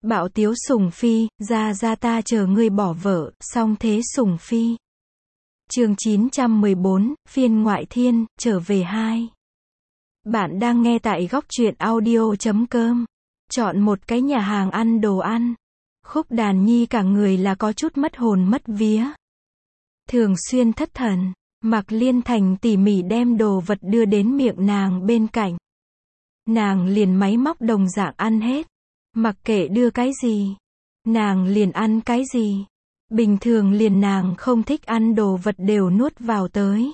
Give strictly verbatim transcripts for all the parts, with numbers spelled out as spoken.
Bạo tiếu Sùng Phi, ra ra ta chờ ngươi bỏ vợ, song thế Sùng Phi. Chương chín trăm mười bốn, phiên ngoại thiên, trở về hai. Bạn đang nghe tại góc truyện audio chấm com. Chọn một cái nhà hàng ăn đồ ăn. Khúc Đàn Nhi cả người là có chút mất hồn mất vía. Thường xuyên thất thần, Mạc Liên Thành tỉ mỉ đem đồ vật đưa đến miệng nàng bên cạnh. Nàng liền máy móc đồng dạng ăn hết. Mặc kệ đưa cái gì, nàng liền ăn cái gì. Bình thường liền nàng không thích ăn đồ vật đều nuốt vào tới.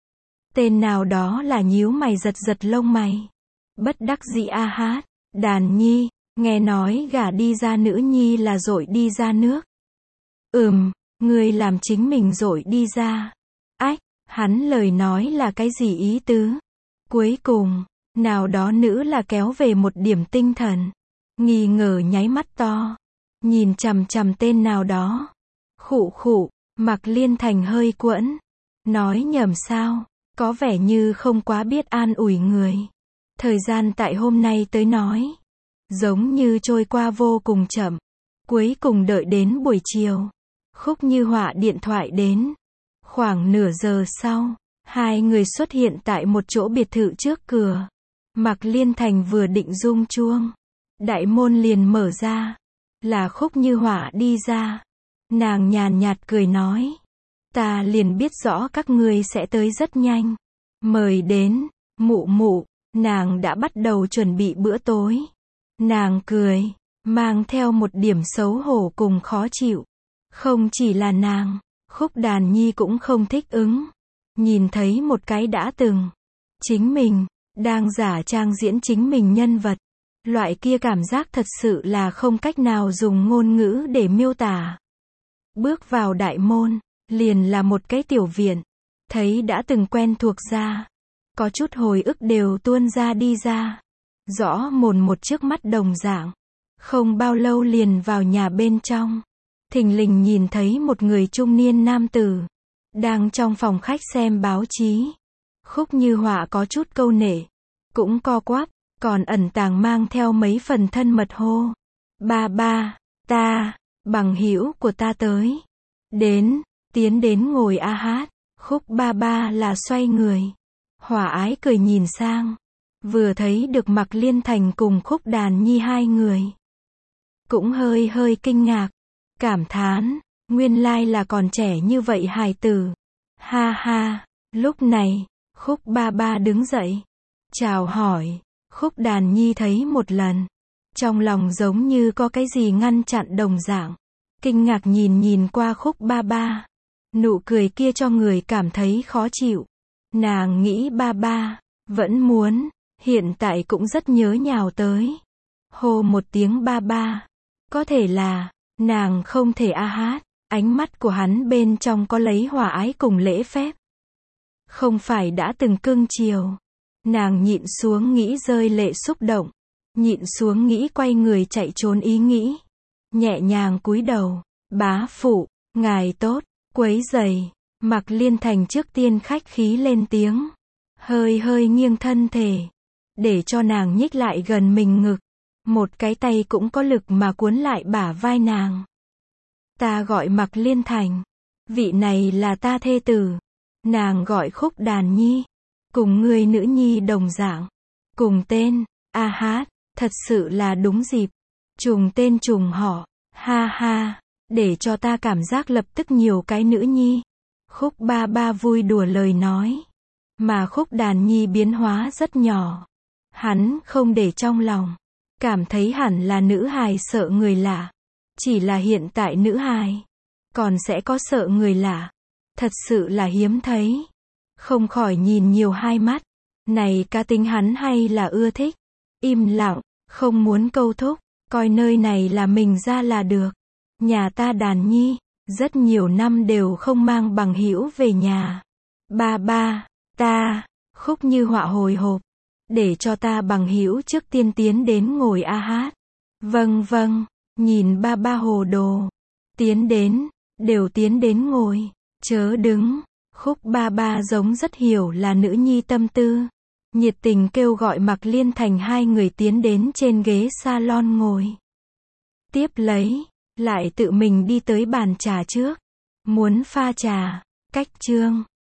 Tên nào đó là nhíu mày giật giật lông mày. Bất đắc dĩ a hát, Đàn Nhi, nghe nói gả đi ra nữ nhi là dội đi ra nước. Ừm, ngươi làm chính mình dội đi ra. Ách, hắn lời nói là cái gì ý tứ? Cuối cùng, nào đó nữ là kéo về một điểm tinh thần. Nghi ngờ nháy mắt to. Nhìn chằm chằm tên nào đó. Khụ khụ, Mạc Liên Thành hơi quẫn. Nói nhầm sao, có vẻ như không quá biết an ủi người. Thời gian tại hôm nay tới nói, giống như trôi qua vô cùng chậm. Cuối cùng đợi đến buổi chiều, Khúc Như Họa điện thoại đến. Khoảng nửa giờ sau, hai người xuất hiện tại một chỗ biệt thự trước cửa. Mạc Liên Thành vừa định rung chuông, đại môn liền mở ra. Là Khúc Như Họa đi ra. Nàng nhàn nhạt cười nói. Ta liền biết rõ các ngươi sẽ tới rất nhanh. Mời đến, mụ mụ, nàng đã bắt đầu chuẩn bị bữa tối. Nàng cười, mang theo một điểm xấu hổ cùng khó chịu. Không chỉ là nàng, Khúc Đàn Nhi cũng không thích ứng. Nhìn thấy một cái đã từng, chính mình, đang giả trang diễn chính mình nhân vật. Loại kia cảm giác thật sự là không cách nào dùng ngôn ngữ để miêu tả. Bước vào đại môn, liền là một cái tiểu viện. Thấy đã từng quen thuộc ra. Có chút hồi ức đều tuôn ra đi ra. Rõ mồn một trước mắt đồng dạng. Không bao lâu liền vào nhà bên trong. Thình lình nhìn thấy một người trung niên nam tử. Đang trong phòng khách xem báo chí. Khúc Như Họa có chút câu nể. Cũng co quắp. Còn ẩn tàng mang theo mấy phần thân mật hô. Ba ba, ta, bằng hữu của ta tới. Đến, tiến đến ngồi a hát. Khúc ba ba là xoay người. Hòa ái cười nhìn sang. Vừa thấy được Mạc Liên Thành cùng Khúc Đàn Nhi hai người. Cũng hơi hơi kinh ngạc. Cảm thán, nguyên lai là còn trẻ như vậy hài tử. Ha ha, lúc này, Khúc ba ba đứng dậy. Chào hỏi. Khúc Đàn Nhi thấy một lần. Trong lòng giống như có cái gì ngăn chặn đồng dạng. Kinh ngạc nhìn nhìn qua Khúc ba ba. Nụ cười kia cho người cảm thấy khó chịu. Nàng nghĩ ba ba, vẫn muốn, hiện tại cũng rất nhớ nhào tới. Hô một tiếng ba ba. Có thể là, nàng không thể a hát. Ánh mắt của hắn bên trong có lấy hòa ái cùng lễ phép. Không phải đã từng cưng chiều. Nàng nhịn xuống nghĩ rơi lệ xúc động. Nhịn xuống nghĩ quay người chạy trốn ý nghĩ. Nhẹ nhàng cúi đầu. Bá phụ, ngài tốt, quấy giày. Mạc Liên Thành trước tiên khách khí lên tiếng. Hơi hơi nghiêng thân thể. Để cho nàng nhích lại gần mình ngực. Một cái tay cũng có lực mà cuốn lại bả vai nàng. Ta gọi Mạc Liên Thành. Vị này là ta thê tử. Nàng gọi Khúc Đàn Nhi. Cùng người nữ nhi đồng dạng. Cùng tên, a hát, thật sự là đúng dịp. Trùng tên trùng họ, ha ha, để cho ta cảm giác lập tức nhiều cái nữ nhi. Khúc ba ba vui đùa lời nói. Mà Khúc Đàn Nhi biến hóa rất nhỏ. Hắn không để trong lòng. Cảm thấy hẳn là nữ hài sợ người lạ. Chỉ là hiện tại nữ hài. Còn sẽ có sợ người lạ. Thật sự là hiếm thấy. Không khỏi nhìn nhiều hai mắt. Này cá tính hắn hay là ưa thích. Im lặng, không muốn câu thúc. Coi nơi này là mình ra là được. Nhà ta Đàn Nhi, rất nhiều năm đều không mang bằng hữu về nhà. Ba ba, ta, Khúc Như Họa hồi hộp. Để cho ta bằng hữu trước tiên tiến đến ngồi a hát. Vâng vâng, nhìn ba ba hồ đồ. Tiến đến, đều tiến đến ngồi, chớ đứng. Khúc ba ba giống rất hiểu là nữ nhi tâm tư. Nhiệt tình kêu gọi Mạc Liên Thành hai người tiến đến trên ghế salon ngồi. Tiếp lấy, lại tự mình đi tới bàn trà trước. Muốn pha trà. Cách chương